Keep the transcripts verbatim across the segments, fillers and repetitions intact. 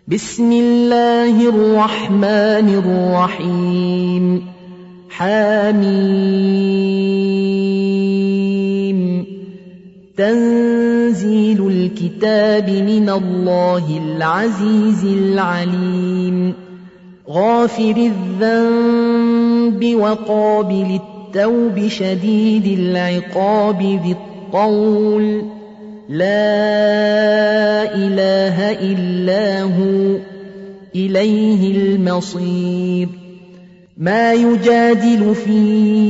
بسم الله الرحمن الرحيم حميم تنزيل الكتاب من الله العزيز العليم غافر الذنب وقابل التوب شديد العقاب ذي الطول لا إله إلا هو إليه المصير ما يجادل في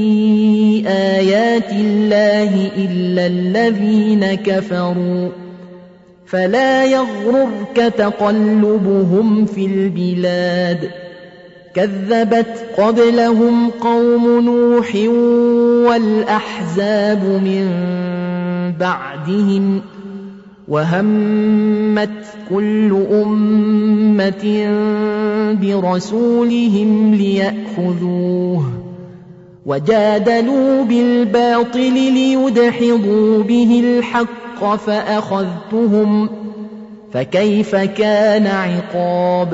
آيات الله إلا الذين كفروا فلا يغررك تقلبهم في البلاد كذبت قبلهم قوم نوح والأحزاب من بعدهم وهمت كل أمة برسولهم ليأخذوه وجادلوا بالباطل ليدحضوا به الحق فأخذتهم فكيف كان عقاب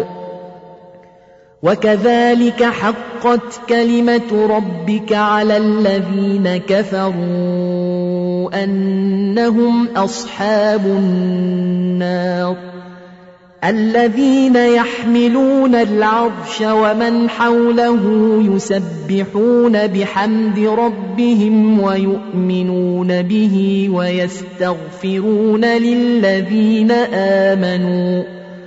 وكذلك حقت كلمة ربك على الذين كفروا أنهم أصحاب النار الذين يحملون العرش ومن حوله يسبحون بحمد ربهم ويؤمنون به ويستغفرون للذين آمنوا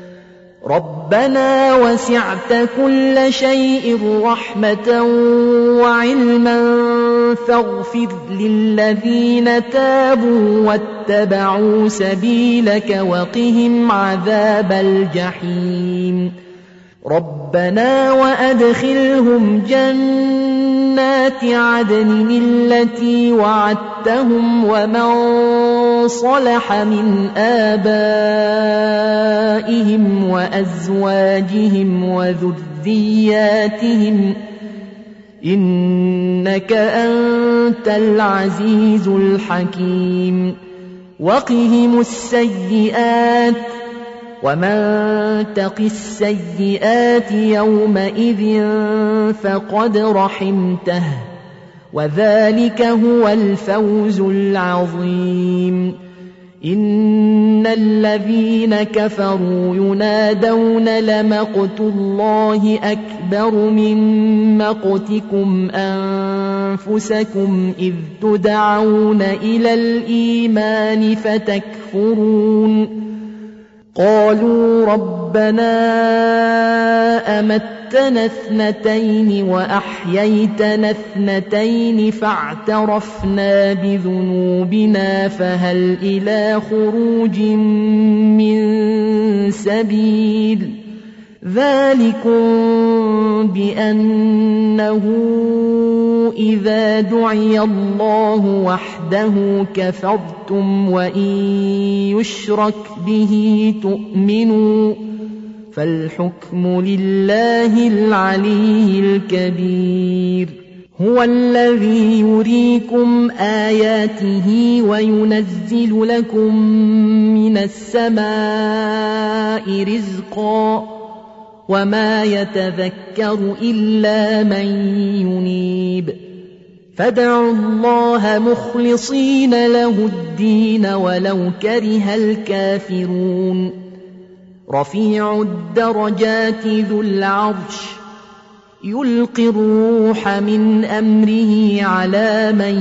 ربنا وسعت كل شيء رحمة وعلما فاغفر للذين تابوا واتبعوا سبيلك وقهم عذاب الجحيم ربنا وأدخلهم جنات عدن التي وعدتهم ومن صلح من آبائهم وأزواجهم وذرياتهم إنك أنت العزيز الحكيم وقهم السيئات ومن تق السيئات يومئذ فقد رحمته وذلك هو الفوز العظيم إن الذين كفروا ينادون لمقت الله أكبر من مقتكم أنفسكم إذ تدعون إلى الإيمان فتكفرون قالوا ربنا أمتنا اثنتين وأحييتنا اثنتين فاعترفنا بذنوبنا فهل إلى خروج من سبيل ذلكم بأنه إذا دعي الله وحده كفرتم وإن يشرك به تؤمنوا فالحكم لله العلي الكبير هو الذي يريكم آياته وينزل لكم من السماء رزقا وما يتذكر إلا من ينيب فادعوا الله مخلصين له الدين ولو كره الكافرون رفيع الدرجات ذو العرش يلقي الروح من أمره على من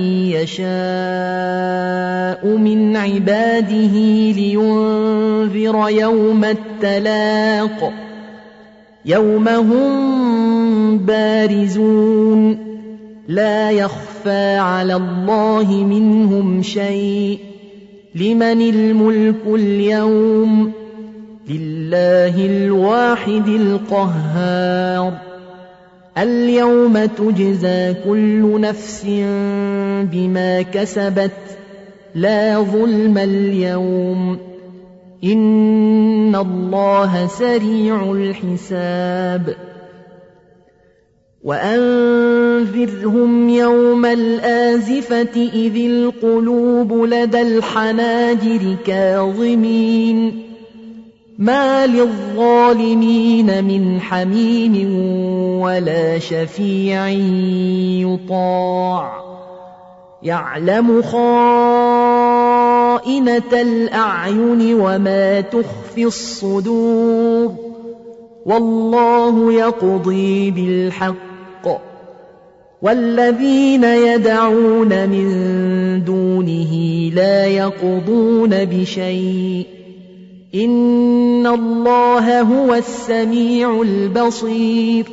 يشاء من عباده لينذر يوم التلاق يوم هم بارزون لا يخفى على الله منهم شيء لمن الملك اليوم لله الواحد القهار اليوم تجزى كل نفس بما كسبت لا ظلم اليوم إن الله سريع الحساب وأنذرهم يوم الآزفة إذ القلوب لدى الحناجر كاظمين ما للظالمين من حميم ولا شفيع يطاع يعلم خائنة الأعين وما تخفي الصدور والله يقضي بالحق والذين يدعون من دونه لا يقضون بشيء إن الله هو السميع البصير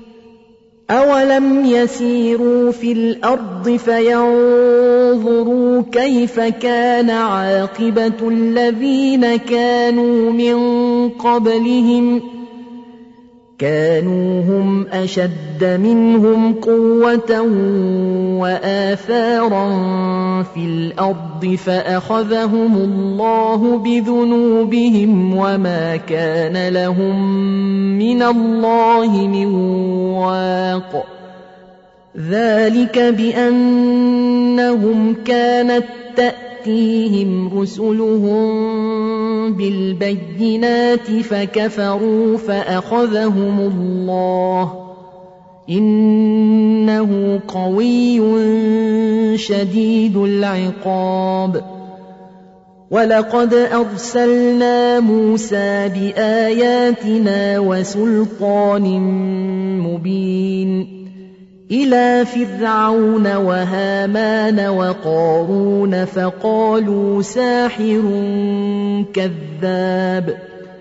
أولم يسيروا في الأرض فينظروا كيف كان عاقبة الذين كانوا من قبلهم كانوا هم أشد منهم قوة وآثارا في الأرض فأخذهم الله بذنوبهم وما كان لهم من الله من واق ذلك بأنهم كانت تأتيهم رسلهم بالبينات فكفروا فأخذهم الله إنه قوي شديد العقاب ولقد أرسلنا موسى بآياتنا وسلطان مبين إلى فرعون وهامان وقارون فقالوا ساحر كذاب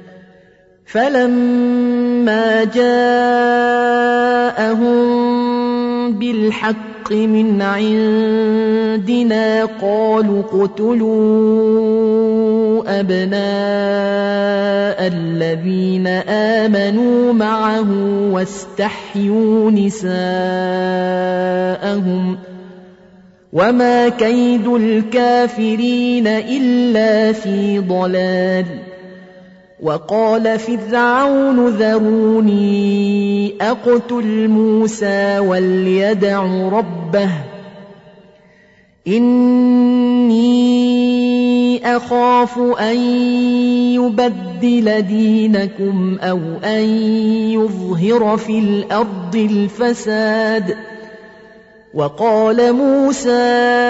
فلما جاءهم بالحق من عندنا قالوا اقتلوا أبناء الذين آمنوا معه واستحيوا نساءهم وما كيد الكافرين إلا في ضلال وقال فرعون ذروني أقتل موسى وليدع ربه إني أخاف أن يبدل دينكم أو أن يظهر في الأرض الفساد وقال موسى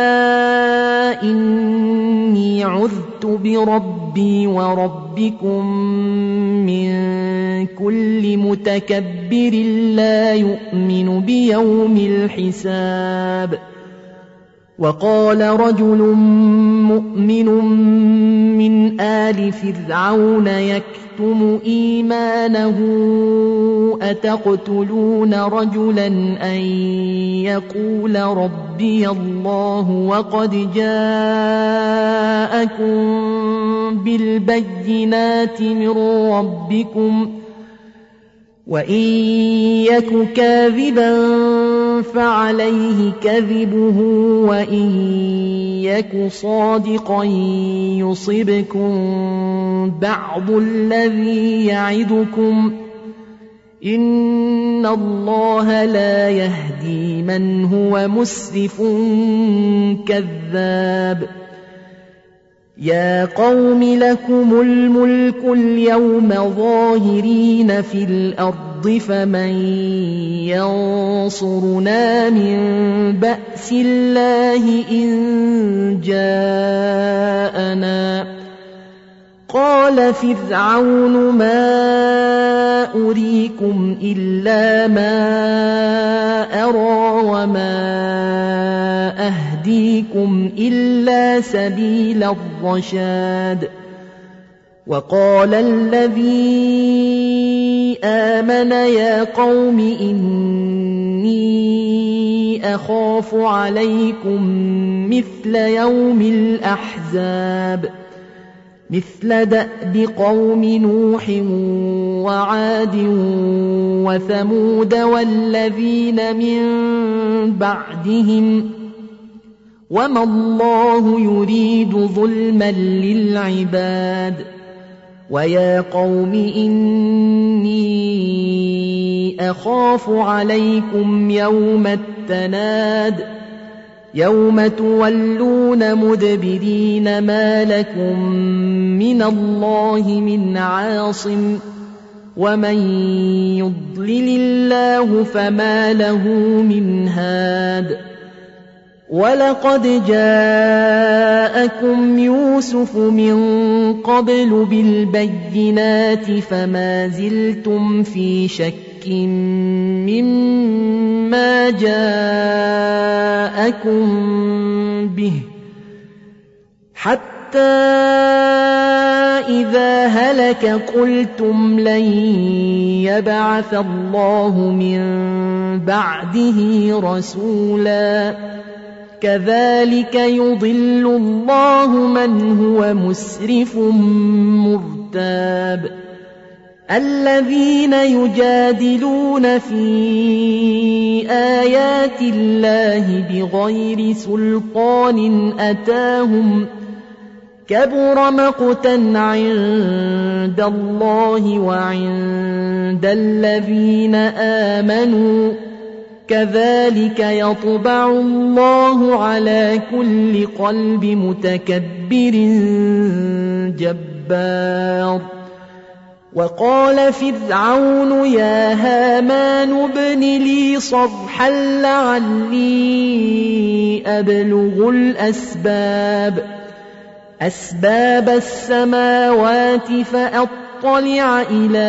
إني عذت بربي وربكم من كل متكبر لا يؤمن بيوم الحساب وقال رجل مؤمن من آل فرعون يكتم إيمانه أتقتلون رجلا أن يقول ربي الله وقد جاءكم بالبينات من ربكم وإن يك كاذبا فعليه كذبه وإن يك صادقا يصبكم بعض الذي يعدكم إن الله لا يهدي من هو مسرف كذاب يا قوم لكم الملك اليوم ظاهرين في الأرض فمن ينصرنا من بأس الله إن جاءنا قال فرعون ما أريكم إلا ما أرى وما أهديكم إلا سبيل الرشاد وقال الذي آمن يا قوم إني أخاف عليكم مثل يوم الأحزاب مثل دأب قوم نوح وعاد وثمود والذين من بعدهم وما الله يريد ظلما للعباد ويا قوم إني أخاف عليكم يوم التناد يوم تولون مدبرين ما لكم من الله من عاصم ومن يضلل الله فما له من هاد ولقد جاءكم يوسف من قبل بالبينات فما زلتم في شك مما جاءكم به حتى إذا هلك قلتم لن يبعث الله من بعده رسولا كذلك يضل الله من هو مسرف مرتاب الذين يجادلون في آيات الله بغير سلطان أتاهم كبر مقتا عند الله وعند الذين آمنوا كذلك يطبع الله على كل قلب متكبر جبار وقال فرعون يا هامان ابن لي صرحا لعلي أبلغ الأسباب أسباب السماوات فأطلع إلى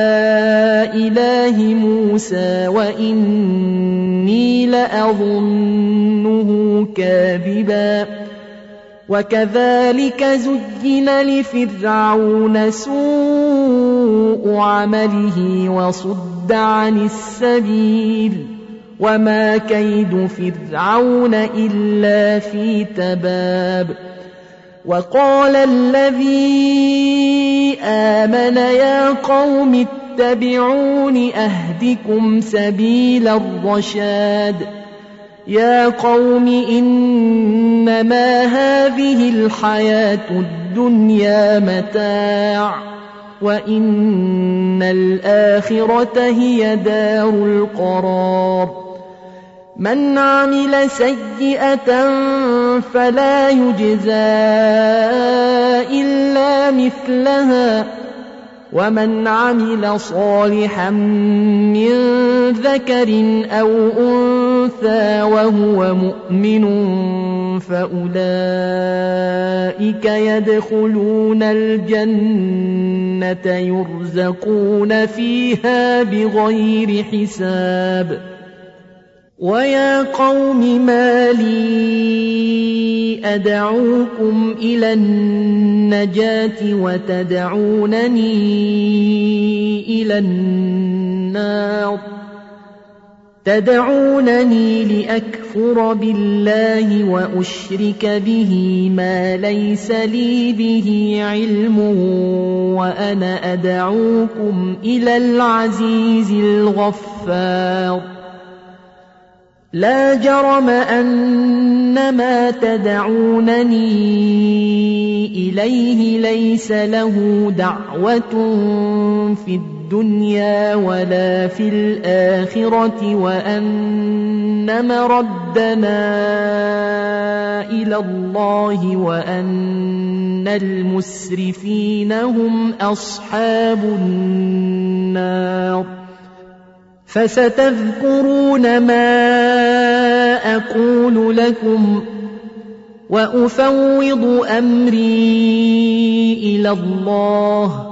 إله موسى وإني لأظنه كاذبا وكذلك زين لفرعون سوء عمله وصد عن السبيل وما كيد فرعون إلا في تباب وقال الذي آمن يا قوم اتبعون أهدكم سبيل الرشاد يا قوم إنما هذه الحياة الدنيا متاع وإن الآخرة هي دار القرار من عمل سيئة فلا يجزى إلا مثلها ومن عمل صالحا من ذكر أو أنثى وهو مؤمن فأولئك يدخلون الجنة يرزقون فيها بغير حساب ويا قوم ما لي أدعوكم إلى النجاة وتدعونني إلى النار تدعونني لأكفر بالله وأشرك به ما ليس لي به علم وأنا أدعوكم إلى العزيز الغفار لا جرم أن ما تدعونني إليه ليس له دعوة في الدنيا ولا في الآخرة وأن مردنا إلى الله وأن المسرفين هم أصحاب النار فستذكرون ما أقول لكم وأفوض أمري إلى الله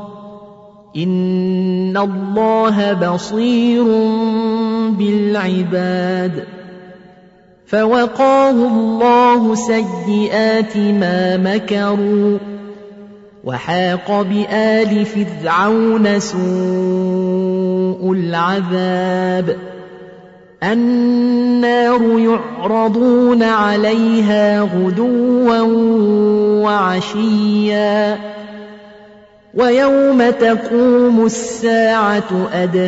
إن الله بصير بالعباد فوقاه الله سيئات ما مكروا وحاق بآل فرعون سوء العذاب النار يعرضون عليها غدوا وعشيا ويوم تقوم الساعة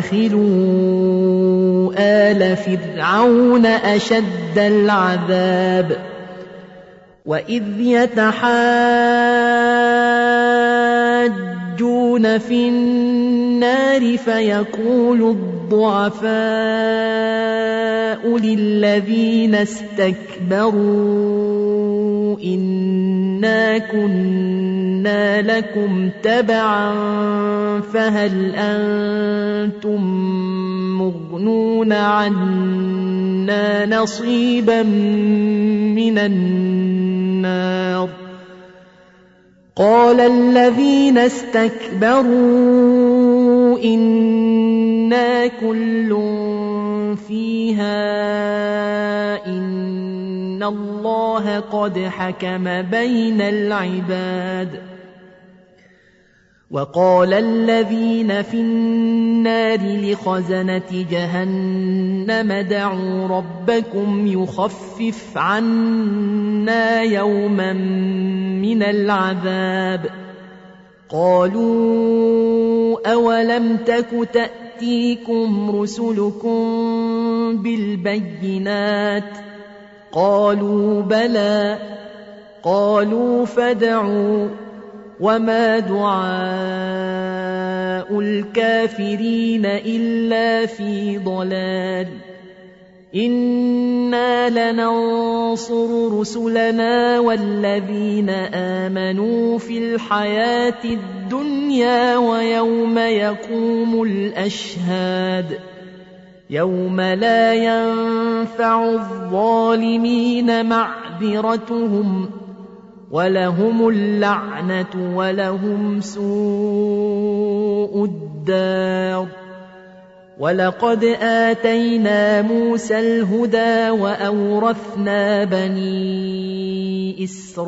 أدخلوا آل فرعون أشد العذاب وإذ يتحاجون في النار النار فيقول الضعفاء للذين استكبروا إنا كنا لكم تبعا فهل أنتم مغنون عنا نصيبا من النار قال الذين استكبروا إنا كل فيها إن الله قد حكم بين العباد وقال الذين في النار لخزنة جهنم ادعوا ربكم يخفف عنا يوما من العذاب قالوا أولم تك تأتيكم رسلكم بالبينات قالوا بلى قالوا فادعوا وما دعاء الكافرين إلا في ضلال إنا لننصر رسلنا والذين آمنوا في الحياة الدنيا ويوم يقوم الأشهاد يوم لا ينفع الظالمين معذرتهم ولهم اللعنة ولهم سوء الدار ولقد آتينا موسى الهدى وأورثنا بني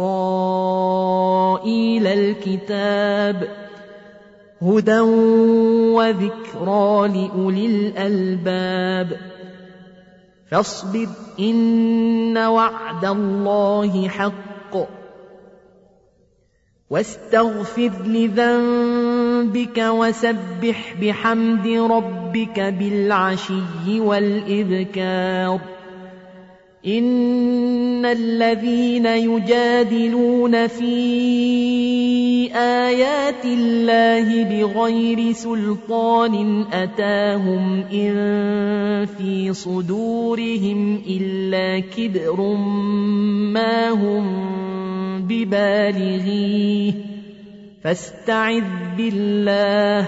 إسرائيل الكتاب هدى وذكرى لأولي الألباب فاصبر إن وعد الله حق واستغفر لذنبك وسبح بحمد ربك بالعشي والإذكار إن الذين يجادلون في آيات الله بغير سلطان أتاهم إن في صدورهم إلا كبر ما هم ببالغيه فاستعذ بالله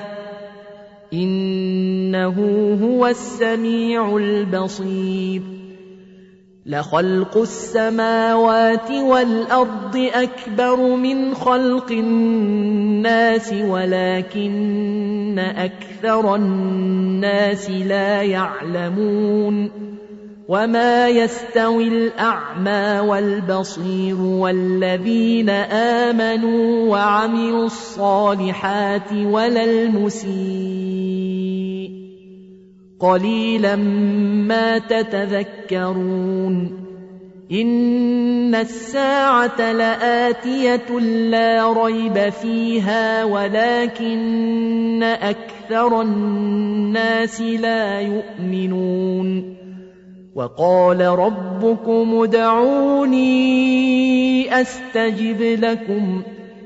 إنه هو السميع البصير لخلق السماوات والأرض أكبر من خلق الناس ولكن أكثر الناس لا يعلمون وما يستوي الأعمى والبصير والذين آمنوا وعملوا الصالحات ولا المسيء قليلا ما تتذكرون إن الساعة لآتية لا ريب فيها ولكن أكثر الناس لا يؤمنون وقال ربكم ادعوني أستجب لكم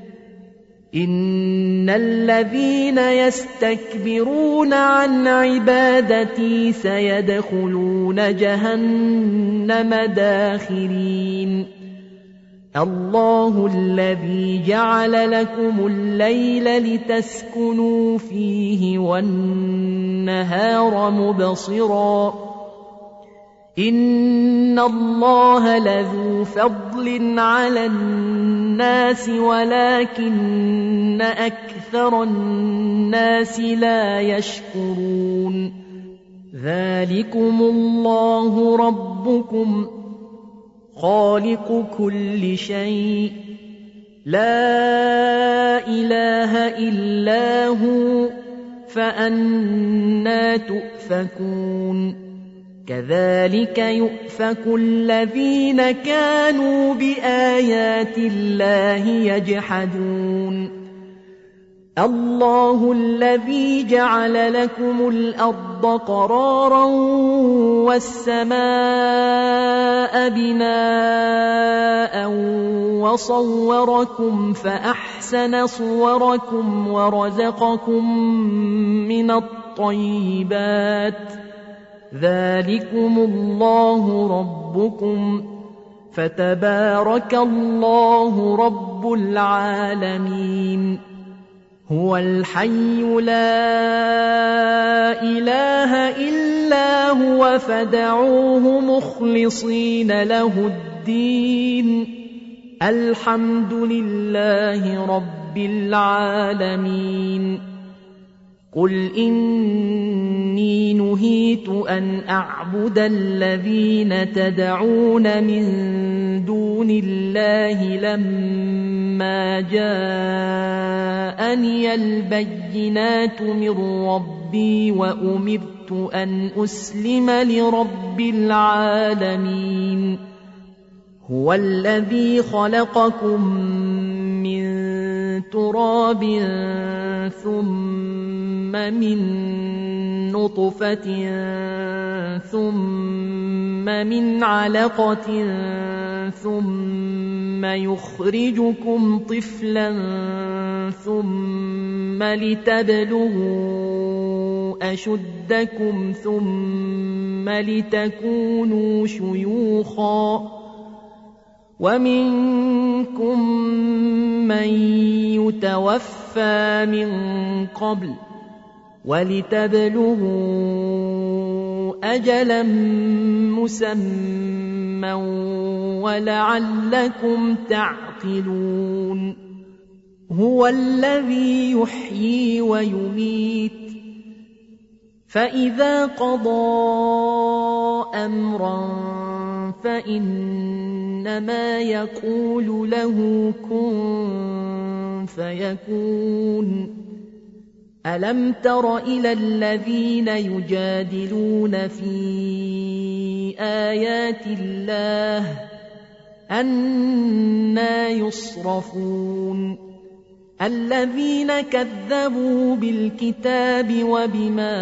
إن الذين يستكبرون عن عبادتي سيدخلون جهنم داخرين الله الذي جعل لكم الليل لتسكنوا فيه والنهار مبصرا إن الله لذو فضل على الناس ولكن أكثر الناس لا يشكرون ذلكم الله ربكم خالق كل شيء لا إله إلا هو فأنى تؤفكون كذلك يؤفك الذين كانوا بآيات الله يجحدون الله الذي جعل لكم الأرض قرارا والسماء بناء وصوركم فأحسن صوركم ورزقكم من الطيبات ذلكم الله ربكم فتبارك الله رب العالمين هو الحي لا إله إلا هو فادعوه مخلصين له الدين الحمد لله رب العالمين قل إني نهيت أن أعبد الذين تدعون من دون الله لما جاءني البينات من ربي وأمرت أن أسلم لرب العالمين هو الذي خلقكم من تراب ثم من نطفة ثم من علقة ثم يخرجكم طفلا ثم لتبلغوا أشدكم ثم لتكونوا شيوخا ومنكم من يتوفى من قبل ولتبلغوا أجلا مسمى ولعلكم تعقلون هو الذي يحيي ويميت فإذا قضى أمرا فإنما يقول له كن فيكون ألم تر إلى الذين يجادلون في آيات الله أنى يصرفون الذين كذبوا بالكتاب وبما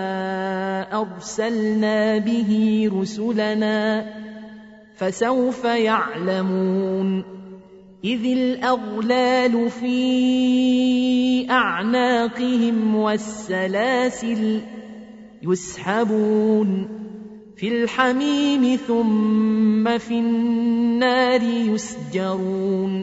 أرسلنا به رسلنا فسوف يعلمون إذ الأغلال في أعناقهم والسلاسل يسحبون في الحميم ثم في النار يسجرون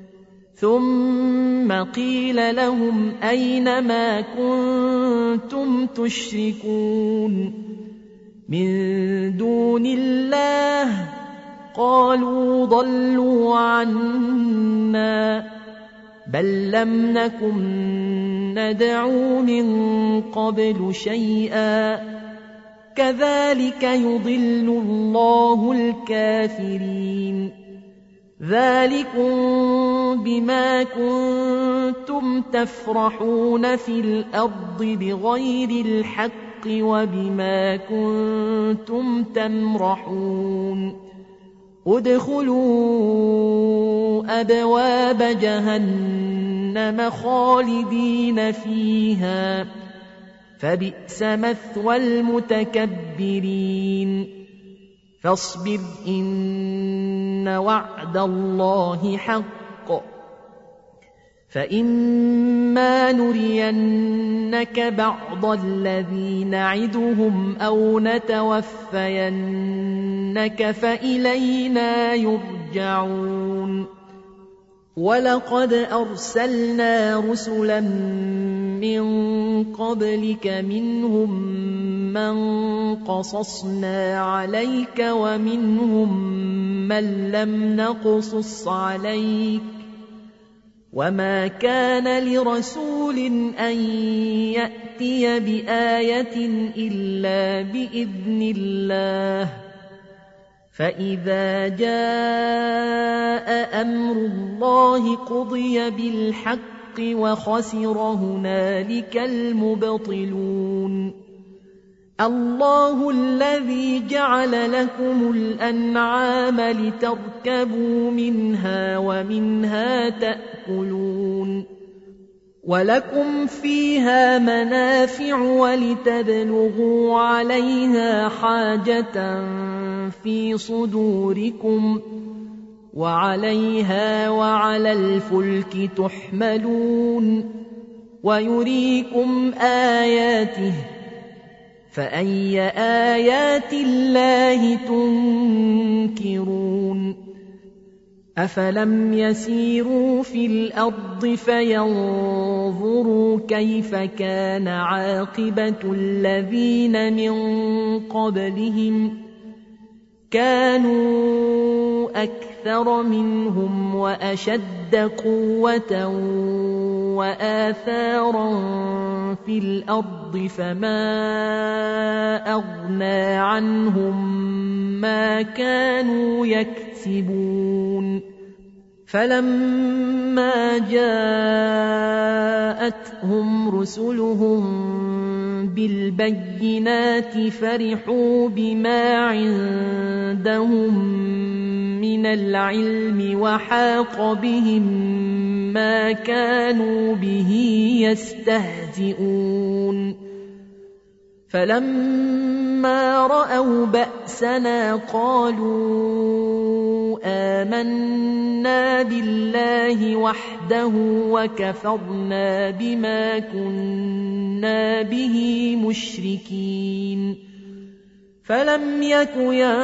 ثم قيل لهم أين ما كنتم تشركون من دون الله قالوا ضلوا عنا بل لم نكن ندعو من قبل شيئا كذلك يضل الله الكافرين ذلكم بما كنتم تفرحون في الأرض بغير الحق وبما كنتم تمرحون ادخلوا أبواب جهنم خالدين فيها فبئس مثوى المتكبرين فاصبر إن وعد الله حق فإما نرينك بعض الذي نعدهم أو نتوفينك فإلينا يرجعون ولقد أرسلنا رسلا من قبلك منهم من قصصنا عليك ومنهم من لم نقصص عليك وما كان لرسول أن يأتي بآية إلا بإذن الله فإذا جاء أمر الله قضي بالحق وخسر هنالك المبطلون الله الذي جعل لكم الأنعام لتركبوا منها ومنها تأكلون ولكم فيها منافع ولتبلغوا عليها حاجة في صدوركم وعليها وعلى الفلك تحملون ويريكم آياته فأي آيات الله تنكرون أفلم يسيروا في الأرض فينظروا كيف كان عاقبة الذين من قبلهم كانوا أكثر منهم وأشد قوة وآثارا في الأرض فما أغنى عنهم ما كانوا يكسبون فلما جاءتهم رسلهم بالبينات فرحوا بما عندهم من العلم وحاق بهم ما كانوا به يستهزئون فلما رأوا بأسنا قالوا آمنا بالله وحده وكفرنا بما كنا به مشركين فلم يك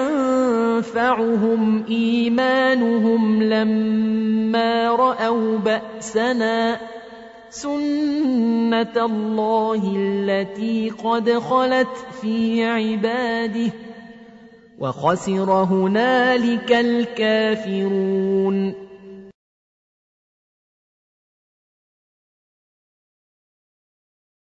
ينفعهم إيمانهم لما رأوا بأسنا سنة الله التي قد خلت في عباده وخسر هنالك الكافرون